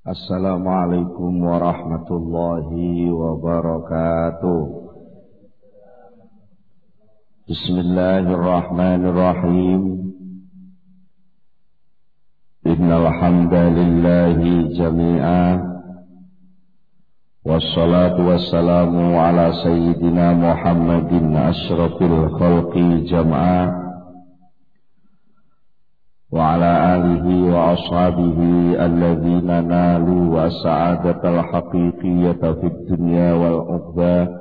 Assalamualaikum warahmatullahi wabarakatuh. Bismillahirrahmanirrahim. Innal hamdalillahi jami'a. Wassalatu wassalamu ala sayyidina Muhammadin asyrafil khalqi jam'a. Wa ala alihi wa ashabihi alladhina nalu wa sa'adatal haqiqiyyata fid dunya wal ukhbah.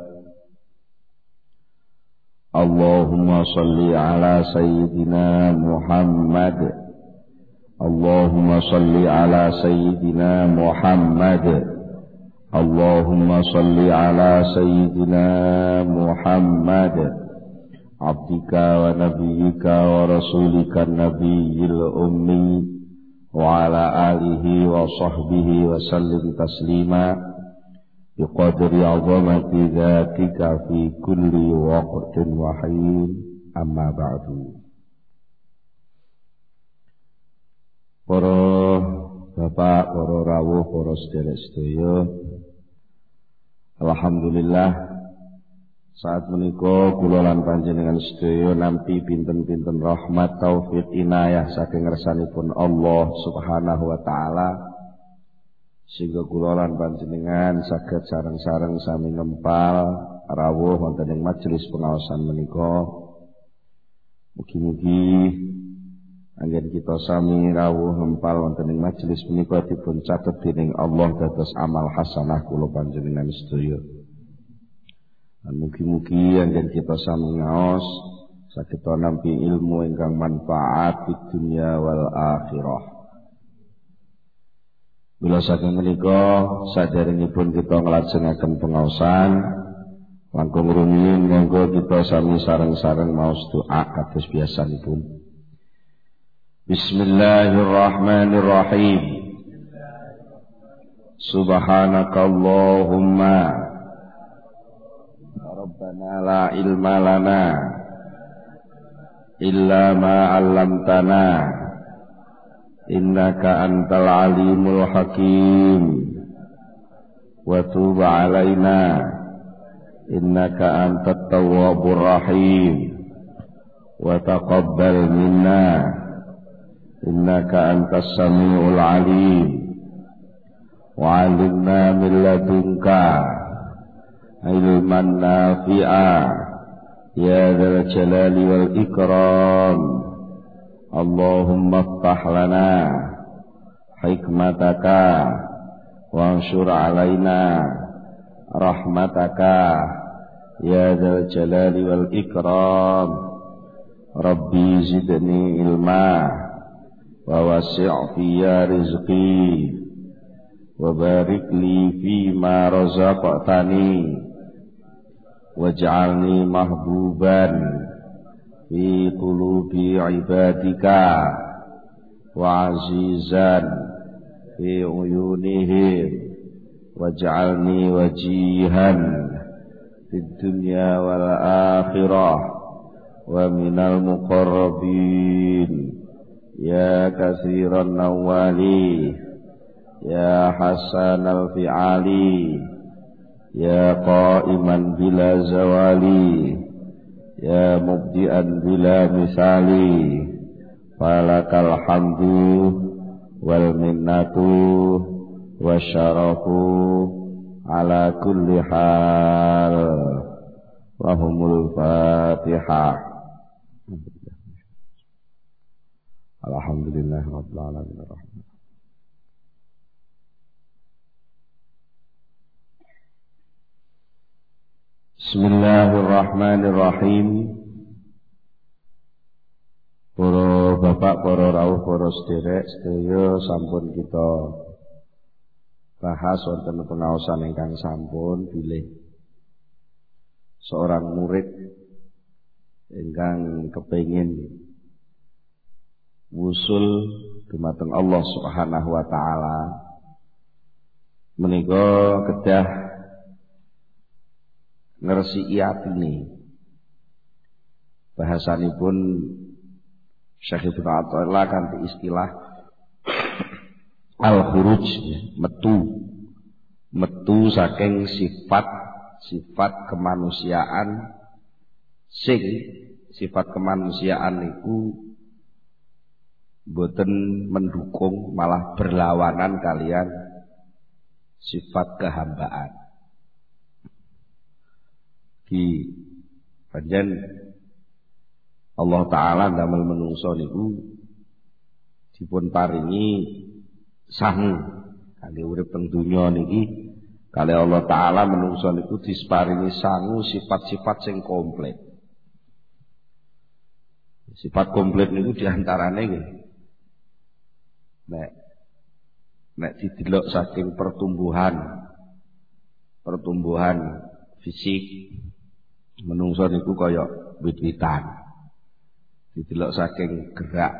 Allahumma salli ala sayyidina Muhammad. Allahumma salli ala sayyidina Muhammad. Allahumma salli ala sayyidina Muhammad. Abdika wa nabiyyika wa rasulika nabiyyil ummi wa ala alihi wa sahbihi wa sallim taslima biqadri azamati dzatika fi kulli waqtin wa hin, amma ba'du. Para bapak, para rawuh, para sedherek sedaya, alhamdulillah saat menika kula lan panjenengan sedaya nampi pinten-pinten rahmat taufik inayah saking ngersanipun Allah Subhanahu wa taala, sehingga kula lan panjenengan saged sareng-sareng sami ngempal rawuh wonten ing majelis pengaosan menika. Mugi-mugi anggen kita sami rawuh ngempal wonten ing majelis menika dipun catet dening Allah dados amal hasanah kula panjenengan sedaya. Dan mugi-mugi anggen kita sami ngaos saged nampi ilmu ingkang manfaat di dunia wal akhirah. Bila saking menika saderengipun kita nglajengaken pengaosan, langkung rumiyin monggo kita sami sareng-sareng maos doa kados biasanipun. Bismillahirrahmanirrahim. Subhanakallahumma Rabbana la ilma lana illa ma 'allamtana innaka antal alimul hakim wa tub 'alaina innaka antat tawwabur rahim wa taqabbal minna innaka antas samiul alim wa 'allimna min ladunka ilman nafi'a ya dzal jalali wal ikram. Allahumma iftah lana hikmataka wa anshur alaina rahmataka ya dzal jalali wal ikram. Rabbi zidni ilma wa wasi' fiyya rizqi wa barik li fima razaqtani waj'alni mahbuban fi qulubi ibadika wa azizan fi uyunihim waj'alni wajihan fid dunya wal akhirah wa minal muqarrabin ya katsiran nawali ya hasanal fi'ali ya qa'iman bila zawali ya mubdi'an bila misali falakal hamdu wal minnatu wasyarafu ala kulli hal. Rahumul Fatihah. Alhamdulillah rabbil alamin. Bismillahirrahmanirrahim. Para bapak, para rawuh, para sedherek sedaya sampun kita bahas wonten pengaosan ingkang sampun bilih seorang murid ingkang kepengin wusul dumateng Allah Subhanahu wa taala menika kedah ngresi atine. Bahasanipun Syekh Ibnu Athaillah kanthi istilah al-khuruj, metu saking sifat kemanusiaan sing sifat kemanusiaan niku boten mendukung, malah berlawanan kalian sifat kehambaan. Di panjen Allah Ta'ala damel menungso niku dipun paringi sangu kangge urip teng donya niki. Kali Allah Ta'ala menungso niku disparingi sangu sifat-sifat sing komplit. Sifat komplit niku diantarane nggih. Nek didelok saking pertumbuhan fisik menungso niku kaya wit-witan. Didelok saking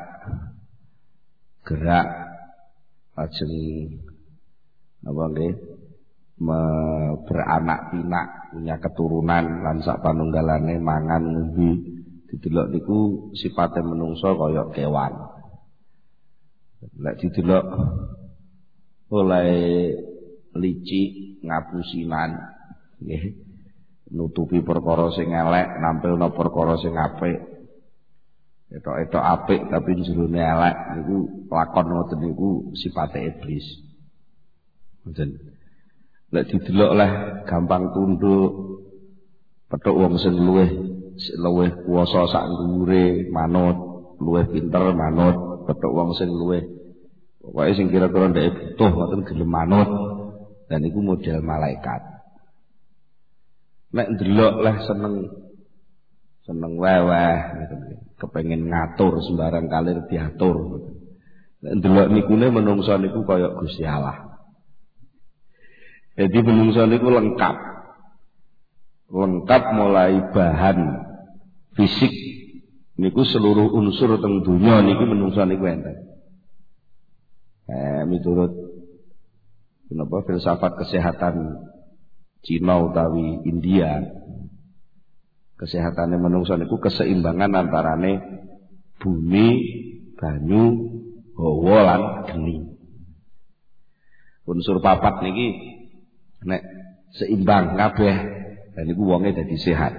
gerak lajeng napa nggih beranak pinak, punya keturunan lan sak panunggalane mangan ngombe. Didelok niku sifate menungso kaya kewan. Lek didelok oleh licik ngapusinan nggih, nutupi perkara sing elek, nampilna perkara sing apik. Etok-etok apik tapi jerone elek niku lakon ngoten niku sifate iblis. Ngoten. Lek didelok lah gampang tunduk, petuk wong sing luwih kuwasa sak dhuwure manut, luwih pinter manut. Petuk wong sing luwih pokoke sing kira-kira ndek butuh ngoten gelem manut, dan iku model malaikat. Nek ndelok leh seneng weweh kepengin ngatur sembarang kalir diatur. Nek ndelok nikune menungso niku kaya Gusti Allah. Jadi menungso niku lengkap mulai bahan fisik niku seluruh unsur teng donya niku menungso niku enten. Miturut menapa filsafat kesehatan Cina utawi India, kesehatane menungso niku keseimbangan antarane bumi, banyu, hawa lan geni. Unsur papat niki nek seimbang kabeh dan niku wonge dadi sehat.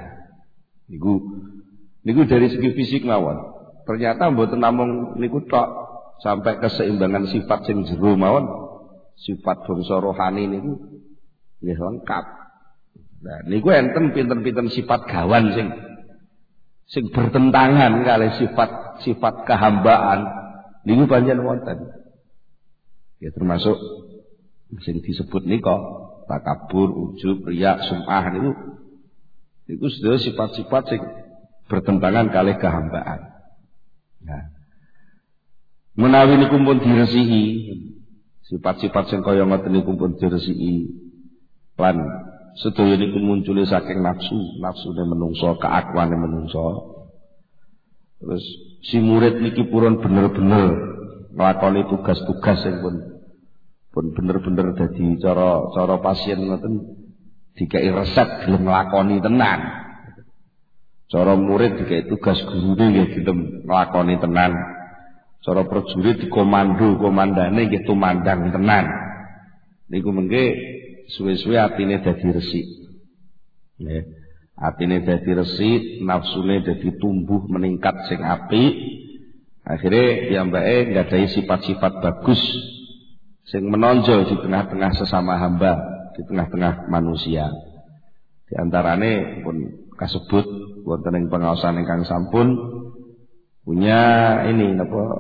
Niku dari segi fisik mawon. Ternyata mboten namung niku tok, sampai keseimbangan sifat sing jero mawon. Sifat bangsa rohani niku nggih lengkap. Nah, niku enten pinten-pinten sifat gawan sing bertentangan kali sifat kehambaan. Niku pancen wonten. Ya termasuk sing disebut nika takabur, ujub, riya, sum'ah niku sedaya sifat-sifat sing bertentangan kali kehambaan. Nah, menawi niku pun diresihi, sifat-sifat sing kaya ngoten niku pun diresihi, lan sedaya niku muncule saking nafsune menungso, keakuane menungso. Terus si murid niki purun bener-bener nglakoni tugas-tugas sing pun bener-bener dadi cara pasien ngoten dikai resep gelem nglakoni tenan. Cara murid dikai tugas gurune nggih gelem nglakoni tenan. Cara prajurit komandane nggih tumandang tenan. Niku mengke suwe-suwe atine dadi resik. Nggih. Atine dadi resik, nafsune dadi tumbuh meningkat sing apik. Akhire piyambake nggadahi sifat-sifat bagus sing menonjol di tengah-tengah sesama hamba, di tengah-tengah manusia. Di antarane pun kasebut wonten ing pengaosan ingkang sampun punya ini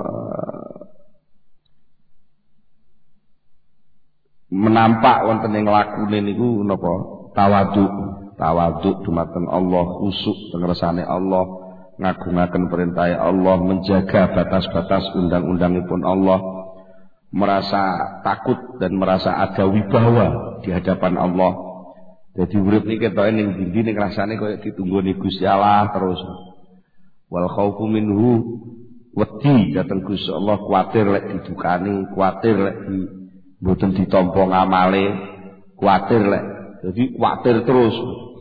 menampak wonten ing lakune niku napa tawadhu dumateng Allah, khusuk teng ngersane Allah, ngagungaken perintah Allah, menjaga batas-batas undang-undangipun Allah, merasa takut dan merasa ada wibawa di hadapan Allah. Jadi urip niki ketoke ning ndi ning rasane kaya ditunggoni Gusti Allah terus. Wal khaufu minhu, wedi dhateng Gusti Allah, kuwatir lek didukani, kuwatir lek mboten ditampa ngamale, kuwatir lek dadi kuwatir terus.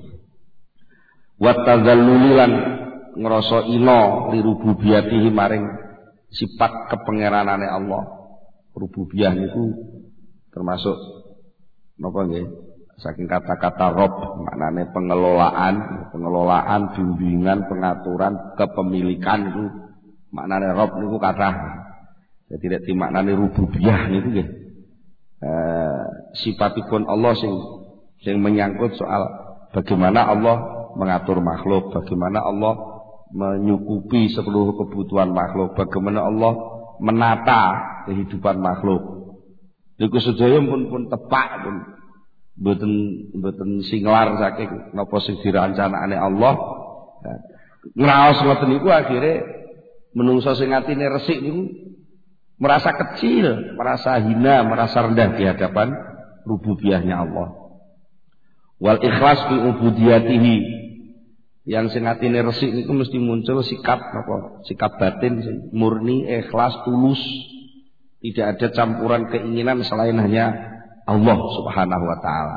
Wa tadzalluli lan ngrasa ina li rububiyatihi maring sifat kepengeranane Allah. Rububiyah niku termasuk napa nggih? Saking kata-kata Rabb, maknane pengelolaan, bimbingan, pengaturan, kepemilikan itu maknane Rabb niku kathah. Jadi tidak dimaknani rububiyah niku nggih. Sifatipun Allah sing menyangkut soal bagaimana Allah mengatur makhluk, bagaimana Allah menyukupi seluruh kebutuhan makhluk, bagaimana Allah menata kehidupan makhluk. Niku sedaya pun tepak pun mboten singlar saking napa sing dirancanakane Allah. Ngraos ngoten niku akhire menungso sing atine resik niku merasa kecil, merasa hina, merasa rendah di hadapan rububiyahnya Allah. Wal ikhlas fi ubudiyatihi, yang sing atine resik niku mesti muncul sikap apa? Sikap batin murni, ikhlas, tulus. Tidak ada campuran keinginan selain hanya Allah Subhanahu wa taala.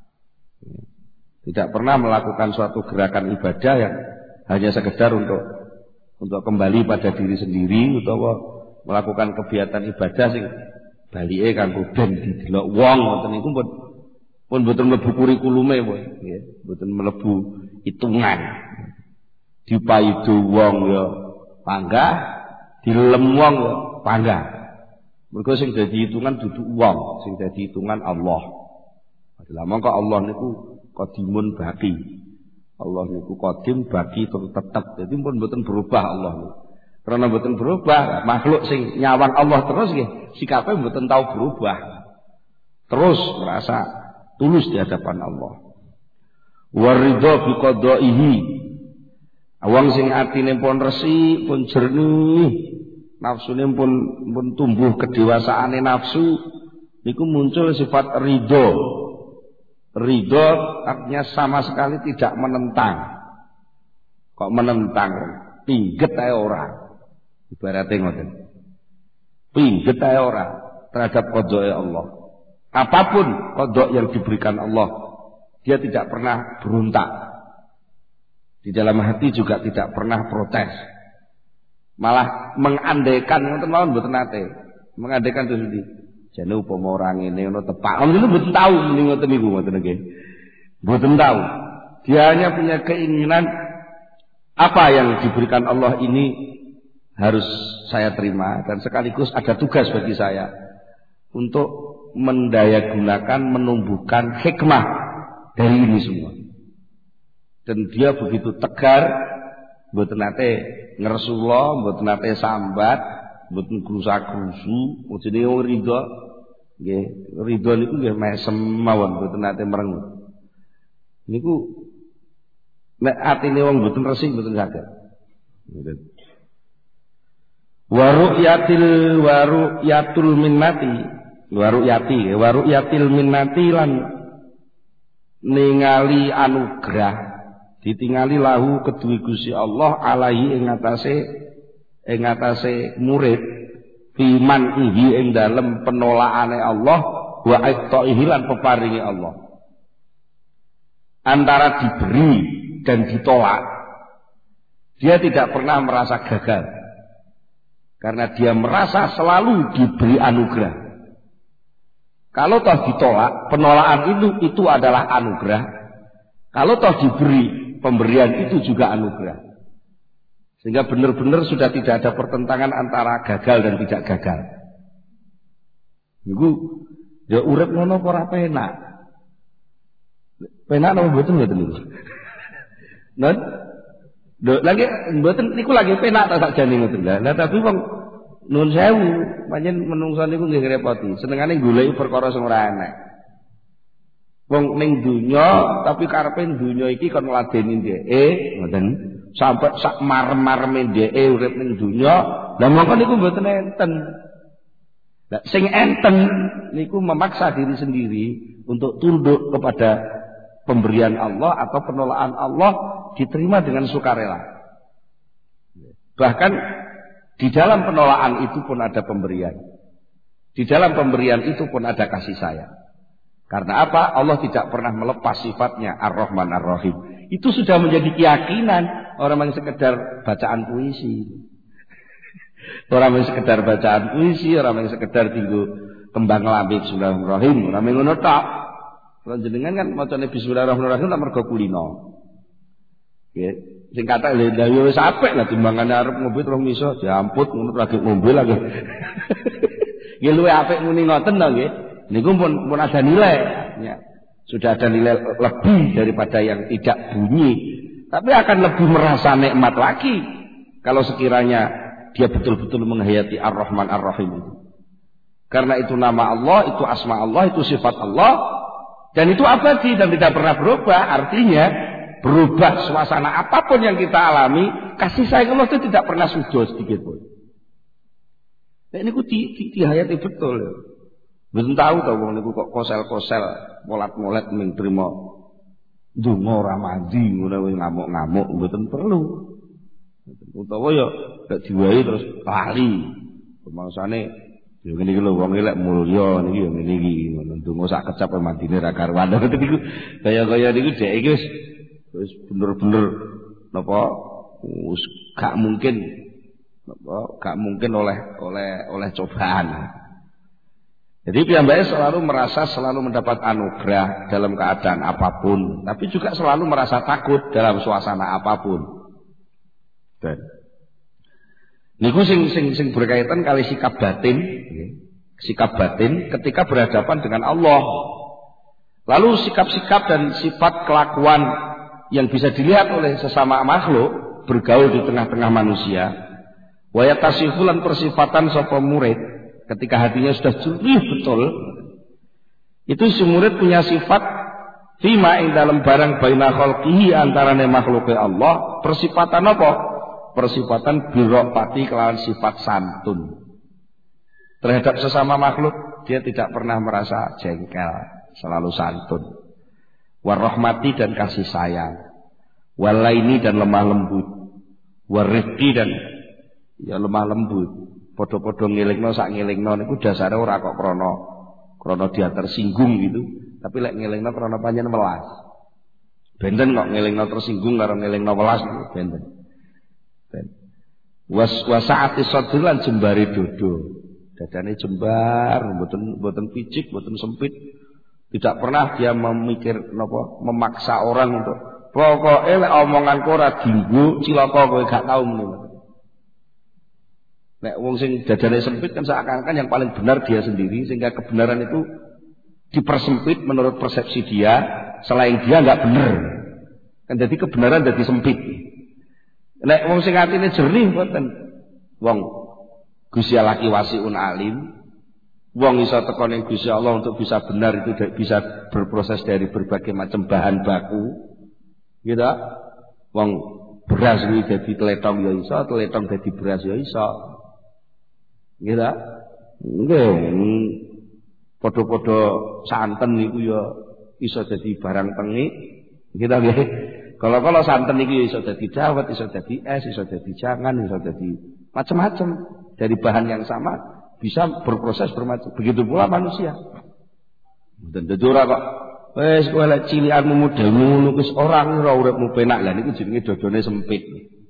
Tidak pernah melakukan suatu gerakan ibadah yang hanya sekedar untuk kembali pada diri sendiri utawa melakukan kegiatan ibadah sing balike kanggo ben didelok wong ngoten niku pun mboten mlebu kurikulume nggih, mboten mlebu hitungan. Dipaido wong ya panggah, dilem wong ya panggah. Mergo sing dadi hitungan dudu wong, sing dadi hitungan Allah. Lah mongko Allah niku qadimun baqi. Allah niku qadim baqi tetep. Dadi pun mboten berubah Allah niku. Karena mboten berubah, makhluk sing nyawang Allah terus nggih, sikape mboten tahu berubah. Terus merasa tulus di hadapan Allah. Waridha bi qada'ihi. Wong sing atine pun resik, pun jernih, nafsune pun tumbuh kedewasaane nafsu, niku muncul sifat ridho. Ridho artinya sama sekali tidak menentang. Kok menentang? Pingget ae ora. Ibaratnya ngoten. Pingget ae ora terhadap qada'i Allah. Apapun qada' yang diberikan Allah, dia tidak pernah berontak. Di dalam hati juga tidak pernah protes. Malah mengandaikan ngoten mawon mboten nate. Mengandaikan itu jane upama ora ngene ngono tepak. Ngono mboten tahu muni ngoten niku ngoten nggih. Mboten tahu. Dia hanya punya keinginan apa yang diberikan Allah ini harus saya terima, dan sekaligus ada tugas bagi saya untuk mendayagunakan, menumbuhkan hikmah dari ini semua. Dan dia begitu tegar, mboten nate ngersula, mboten nate sambat, mboten krusa-krusu, mujine wong ridho. Nggih, ridho niku nggih mesem mawon, mboten nate merengut. Niku nek atine wong mboten resik mboten saged. Waru'yatul minnati lan ningali anugerah ditingali lahu kedue Gusti Allah alaihi ing atase murid fiman ihi ing dalem penolaane Allah wa iqtaihi lan peparingi Allah. Antara diberi dan ditolak, dia tidak pernah merasa gagal. Karena dia merasa selalu diberi anugerah. Kalau toh ditolak, penolakan itu adalah anugerah. Kalau toh diberi, pemberian itu juga anugerah. Sehingga benar-benar sudah tidak ada pertentangan antara gagal dan tidak gagal. Niku ya urip ngono ora penak. Penak napa mboten niku? Nah, lagi mboten niku lagi penak tak sakjane ngoten. Lah tapi wong nuwun sewu, pancen menungso niku nggih ngrepoti. Senengane goleki perkara sing ora enak. Wong ning donya tapi karepe donya iki kon ngladeni dheke, ngoten. Sampai sak marem-mareme dheke urip ning donya, lah mongko niku mboten enten. Lah sing enten niku memaksa diri sendiri untuk tunduk kepada pemberian Allah atau penolakan Allah diterima dengan sukarela. Bahkan di dalam penolakan itu pun ada pemberian. Di dalam pemberian itu pun ada kasih sayang. Karena apa? Allah tidak pernah melepas sifatnya Ar-Rahman Ar-Rahim. Itu sudah menjadi keyakinan orang yang sekedar bacaan puisi. Ora mung sekedar bacaan puisi, ora mung sekedar dienggo kembang lambe bismillahirrahmanirrahim, ora mung ngono tok. Kalau jenengan kan macane bismillahirrahmanirrahim tak mergo kulino. Nggih, sing kata lha yo wis apik lah timbangane arep ngombe terus iso diamput ngono lagi ngombe lagi. Nggih luwih apik muni ngoten to nggih. Niku pun ada nilai ya. Sudah ada nilai lebih daripada yang tidak bunyi. Tapi akan lebih merasa nikmat lagi kalau sekiranya dia betul-betul menghayati Ar-Rahman Ar-Rahim itu. Karena itu nama Allah, itu asma Allah, itu sifat Allah, dan itu abadi dan tidak pernah berubah. Artinya berubah suasana apapun yang kita alami, kasih sayang Allah itu tidak pernah sujud sedikit pun. Nah, ini ku dihayati betul ya. Belum tahu tau wong niku kok kosel-kosel, molat-molat ming trimo ndonga ora mandi ngono wis ngamuk-ngamuk mboten perlu. Utawa ya gak diwahi terus lali. Pemangsane ya ngene iki lho wong lek mulya niki ya ngene iki ngono ndonga sak kecap mandine ra karuan. Niku kaya-kaya niku dhek iki wis bener-bener napa wis gak mungkin oleh cobaan. Jadi piyambake selalu merasa selalu mendapat anugerah dalam keadaan apapun, tapi juga selalu merasa takut dalam suasana apapun. Dan niku sing berkaitan kali sikap batin ketika berhadapan dengan Allah. Lalu sikap-sikap dan sifat kelakuan yang bisa dilihat oleh sesama makhluk bergaul di tengah-tengah manusia. Wa yatasifulan persifatan sapa murid ketika hatinya sudah jernih betul, itu si murid punya sifat fima ing dalam barang baina khalqihi antarane makhluke Allah, persifatan apa? Persifatan birrofati kelawan sifat santun. Terhadap sesama makhluk dia tidak pernah merasa jengkel, selalu santun. Warahmati dan kasih sayang, walaini dan lemah lembut, warifqi dan ya lemah lembut. Podo-podo ngelingno sak ngelingno niku dasare ora kok krana dia tersinggung gitu, tapi lek ngelingno krana panjenengan welas. Benten kok ngelingno tersinggung karo ngelingno welas niku benten. Wasaati sadri lan jembare dodo. Dadane jembar, mboten picik, mboten sempit. Tidak pernah dia memaksa orang untuk pokoke lek omonganku ora dienggo cilaka kowe gak tau ngono. Nek wong sing dadane sempit kan seakan-akan yang paling benar dia sendiri, sehingga kebenaran itu dipersempit menurut persepsi dia, selain dia enggak benar. Kan jadi kebenaran jadi sempit. Nek wong sing atine jernih mboten. Wong Gusti Allah wasiun alim. Wong iso teko ning Gusti Allah untuk bisa benar itu bisa berproses dari berbagai macam bahan baku. Gitu. Wong beras iki dadi tletong ya iso, tletong dadi beras ya iso. Gitu. Nggih, padha-padha santen niku ya iso dadi barang tengik. Gitu nggih. Kalau santen iki iso dadi dawet, iso dadi es, iso dadi jangan, iso dadi macam-macam dari bahan yang sama bisa berproses bermacam. Begitu pula manusia. Dan dadi ora kok wis kowe lek cilikanmu model ngono wis ora uripmu penak. Lah niku jenenge dodone sempit.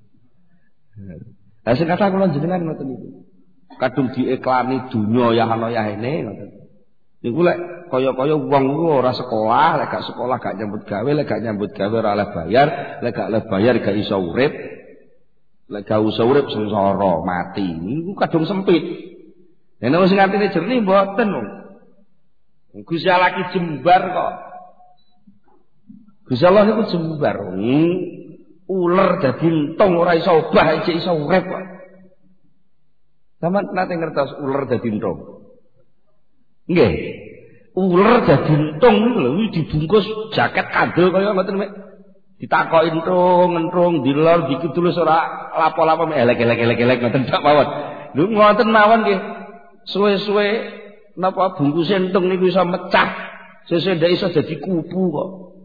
Lah sing kata kula jenengan ngoten niku. Kadung diiklani dunya ya ana ya ini ngoten. Niku lek kaya-kaya wong iku ora sekolah, lek gak sekolah gak nyambut gawe, lek gak nyambut gawe ora oleh bayar, lek gak oleh bayar gak iso urip. Lek gak iso urip sengsara mati. Niku kadung sempit. Nek wis ngatine jernih mboten. Gusti Allah ki jembar kok. Gusti Allah niku jembar. Uler dadi entung ora iso obah, isih iso urip kok. Sampeyan nate ngertos uler dadi entung? Nggih. Uler dadi entung lho dibungkus jaket kandel kaya ngoten mek. Ditakoki entung dilor dikitulis ora lapo-lapo elek-elek ngoten tok mawon. Lho ngoten mawon nggih. Suwe-suwe napa bungkus entung niku iso mecah. Sesuk ndak iso dadi kupu kok.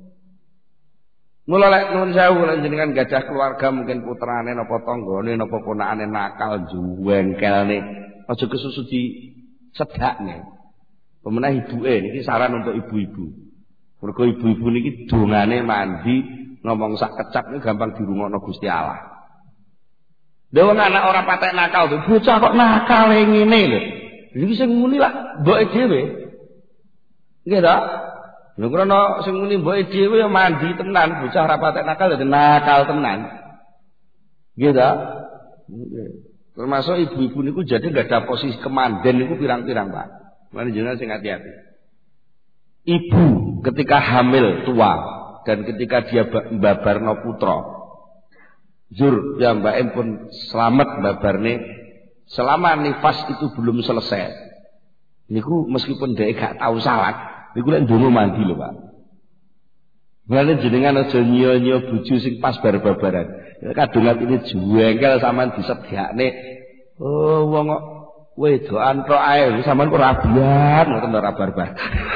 Mula lek nuwun sewu lek jenengan gadah keluarga mungkin putrane napa tanggane napa ponakane nakal juwengkelne aja kesusu di sedakne. Pemenah ibuke niki saran untuk ibu-ibu. Mergo ibu-ibu niki dongane mandi ngomong sak kecap niku gampang dirungokno Gusti Allah. Lha wong anak ora patek nakal tuh, bocah kok nakal ngene lho. Iki sing muni lah mboke dhewe. Nggih ta? Lho krana sing muni mboke dhewe ya mandi tenan, bocah ora patek nakal ya nakal tenan. Nggih ta? Termasuk ibu-ibu niku jadi enggak ada posisi kemanden niku pirang-pirang, Pak. Mane jenengan sing hati-hati. Ibu ketika hamil tua dan ketika dia mbabarno putra. Zur ya mbak pun selamat babarne selama nifas itu belum selesai. Niku meskipun dia gak tahu salat, niku lek ndonga mandi lho, Pak. Mulane jenengan aja nyo-nyo bojo sing pas bar-babaran. Kadung atine jengkel sampean disediakne. Oh, wong kok wedokan tok ae sampean kok rabian ngoten ora barbar.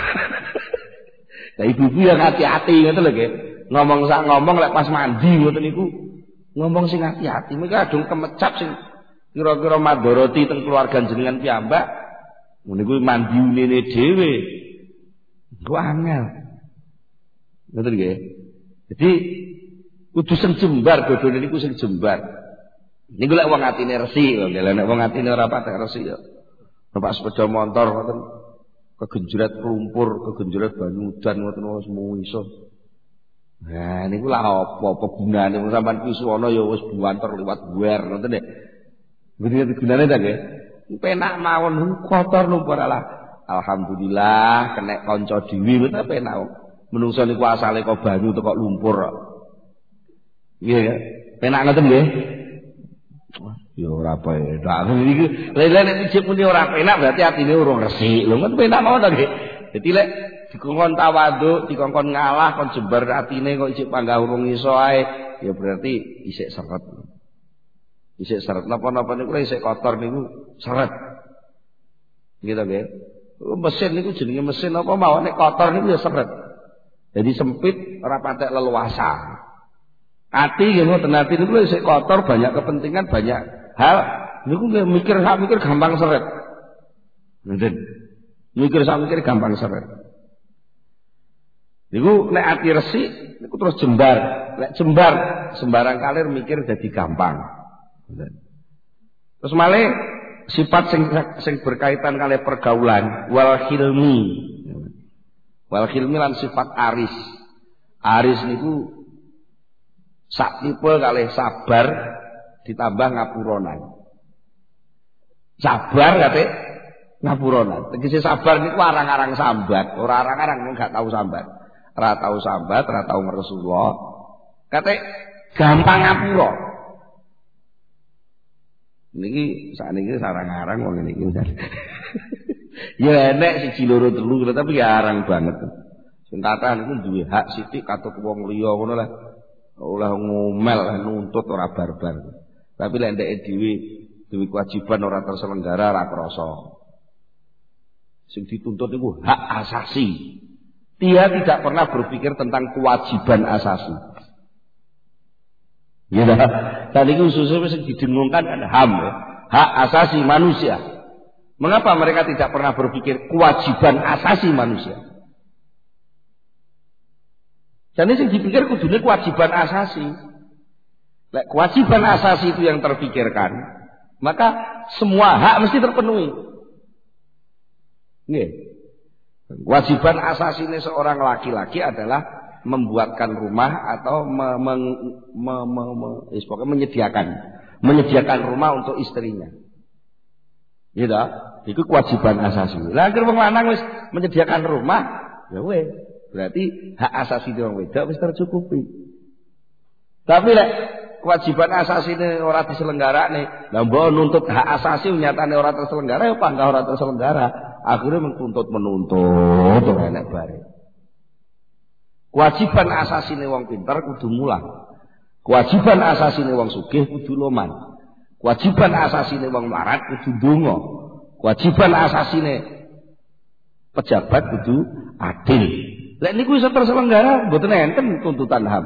Lah ibu-ibu yang hati-hati ngoten lho nggih. Ngomong sak ngomong lek pas mandi ngoten niku ngomong sing hati-hati. Mengko kadung kemecap sing kira-kira madharati teng keluarga jenengan piyambak. Niku mandi unine dhewe. Ku angel. Ngoten nggih. Jadi kudu sing jembar dodone niku sing jembar. Niku lek wong atine resik lho, nek wong atine ora patek resik ya. Numpak sepeda motor ngoten kegenjret lumpur, kegenjret banyu udan ngoten wis iso. Nah niku lah apa gunane wong sampean ki suwana ya wis buanter liwat buwer ngoten nek. Bener gunane ta nggih? Penak mawon kotor lumpur lah. Alhamdulillah kena kanca dhewe ngoten penak. Menungso niku asale kok banyu kok lumpur kok. Nggih ya. Penak ngoten nggih. Ya ora penak. Iki lha nek ijip muni ora penak berarti atine urung resik. Lho ngoten penak mawon ta nggih. Dadi lek dikongkon tawaduk, dikongkon ngalah kon jembar atine kok ijip panggah urung iso ae, ya berarti isik seret. Isik seret napa-napa niku isik kotor niku seret. Gitu nggih. Mesin niku jenenge mesin apa mawon nek kotor niku ya seret. Jadi sempit ora patek leluasa. Ati nggih ngoten ati niku isik kotor, banyak kepentingan, banyak hal. Niku mikir gampang seret. Ngoten. Mikir gampang seret. Niku nek ati resik niku terus jembar. Nek jembar sembarang kalir mikir dadi gampang. Ngoten. Terus malih sifat sing berkaitan kali pergaulan wal hilmi. Wal hilmi lan sifat aris. Aris niku sak tipe kalih sabar ditambah ngapuronan. Sabar kate ngapuronan. Tegese sabar niku arang-arang sambat, ora arang-arang gak tahu sambat. Ora tahu sambat, ora tahu Rasulullah. Kate gampang ngapura. Niki sakniki sarang-arang wong niki. Ya enek siji loro telu tapi ya arang banget. Sing kathah niku duwe hak sithik katut wong liya ngono lah. Olah ngomel nuntut ora barbar. Tapi lek ndeke dhewe duwe kewajiban ora terselenggara ora krasa. Sing dituntut niku hak asasi. Dia tidak pernah berpikir tentang kewajiban asasi. Ya dah. Tadi khususnya sing didengungkan kan HAM, ya. Hak asasi manusia. Mengapa mereka tidak pernah berpikir kewajiban asasi manusia? Jadi sing dipikir kudune kewajiban asasi. Lek kewajiban asasi itu yang terpikirkan, maka semua hak mesti terpenuhi. Nggih. Kewajiban asasi ini seorang laki-laki adalah membuatkan rumah atau menyediakan rumah untuk istrinya. Gitu. Itu kewajiban asasi. Lah akhir wong lanang wis menyediakan rumah, ya wis. Berarti hak asasi wong wedok wis tercukupi. Tapi lek kewajiban asasi ini ora diselenggarakne, lah mbok nuntut hak asasi nyatane ora terselenggara ya panggah ora terselenggara. Akhirnya menuntut ora enak bare. Kewajiban asasine wong pinter kudu mulang. Kewajiban asasine wong sugih kudu loman. Kewajiban asasine wong melarat kudu ndonga. Kewajiban asasine pejabat kudu adil. Lek niku iso terselenggara mboten enten tuntutan HAM.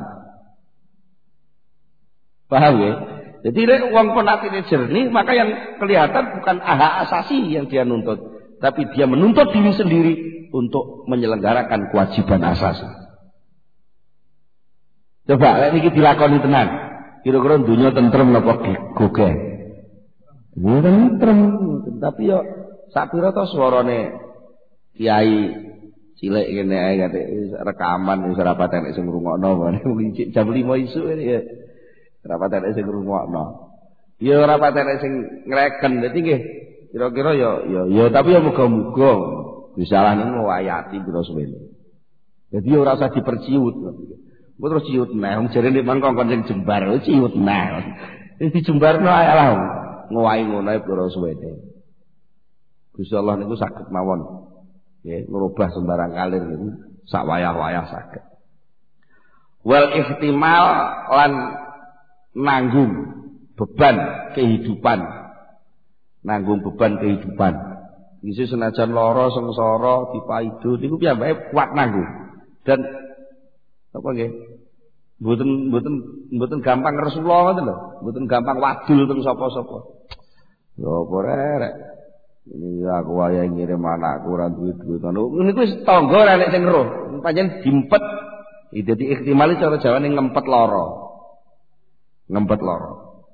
Paham ya? Jadi lek wong penatine jernih, maka yang kelihatan bukan hak asasi yang dia nuntut, tapi dia menuntut diri sendiri untuk menyelenggarakan kewajiban asasi. Coba lek niki dilakoni tenan. Kira-kira dunya tentrem napa gogeh? Ya tentrem, tapi yo sapira to swarane kiai cilik kene ae kate rekaman wis ora patek nek sing ngrungokno wae jam 5 isuk ya ora patek sing ngrungokno. Ya ora patek sing ngreken. Dadi nggih kira-kira ya tapi ya muga-muga disalahne ngwayati pira suwene. Dadi ora usah diperciut. Kok terus ciut neh wong jarene mangkon sing jembar ciut neh. Wis dijembarno ae lah. Ngowahi ngono ae pira suwene. Gusti Allah niku saged mawon. Nggih, ngrubah sembarang kalir niku sak wayah-wayah saged. Wal ihtimal lan nanggung beban kehidupan. Nanggung beban kehidupan. Iki senajan lara sengsara dipaido niku piyambake kuat nanggung. Dan apa nggih? Mboten gampang Rasulullah ngoten lho. Mboten gampang wadul teng sapa-sapa. Ya apa rek. Ini aku wayahe ngirim anakku ora duwe duit ngono. Niku wis tangga ora nek sing roh. Pancen dimpet. Dadi ihtimali cara Jawane ngempet lara. Ngempet lara.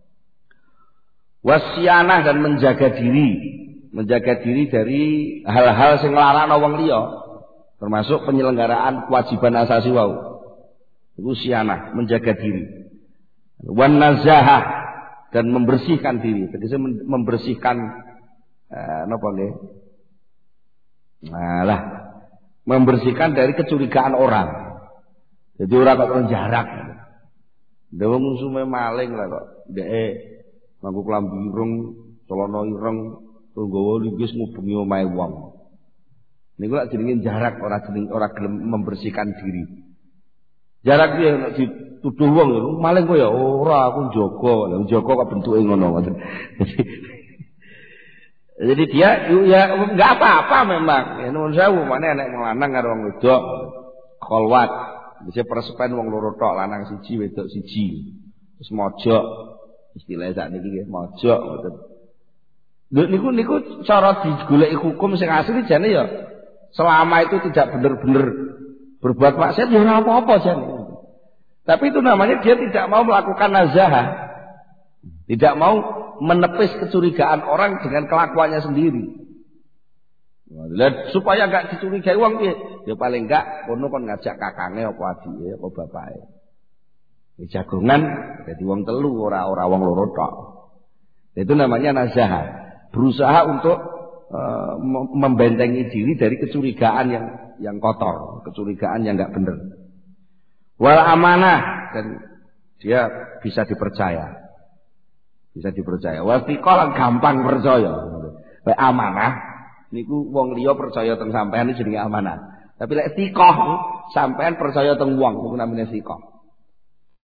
Wasyanah dan menjaga diri dari hal-hal sing nglarakno wong liya. Termasuk penyelenggaraan kewajiban asasi wau. Itu syanah, menjaga diri. Wan nazahah dan membersihkan diri. Jadi membersihkan napa nggih? Malah membersihkan dari kecurigaan orang. Jadi ora kok jarak. Dewe musuhe maling lah kok. Dheke nganggo klambi ireng, celana ireng, nggawa linggis ngubengi omahe wong. Niku lak jenenge jarak ora gelem membersihkan diri. Jarak piye nek dituduh wong maling kok ya ora aku njaga. Lah njaga kok bentuke ngono ngoten. Jadi dia ya enggak apa-apa memang. Ya nuwun sewu mane nek lanang karo wong wedok kholwat. Bisa persepen wong loro tok, lanang siji wedok siji. Terus mojok istilah sakniki nggih mojok ngoten. Lho niku cara digoleki hukum sing asli jane ya selama itu tidak benar-benar berbuat maksiat ya ora apa-apa jane. Tapi itu namanya dia tidak mau melakukan nazahah. Tidak mau menepis kecurigaan orang dengan kelakuannya sendiri. Supaya enggak dicurigai wong piye? Ya paling enggak kono kon ngajak kakange apa adike apa bapake. Jagongan dadi wong telu ora wong loro tok. Itu namanya nazahah. Berusaha untuk membentengi diri dari kecurigaan yang kotor, kecurigaan yang enggak benar. Wal amanah dan dia bisa dipercaya. Bisa dipercaya. Wastiqol gampang percaya. Lek amanah niku wong liya percaya teng sampean iki jenenge amanah. Tapi lek tiqah sampean percaya teng wong niku namine tiqah.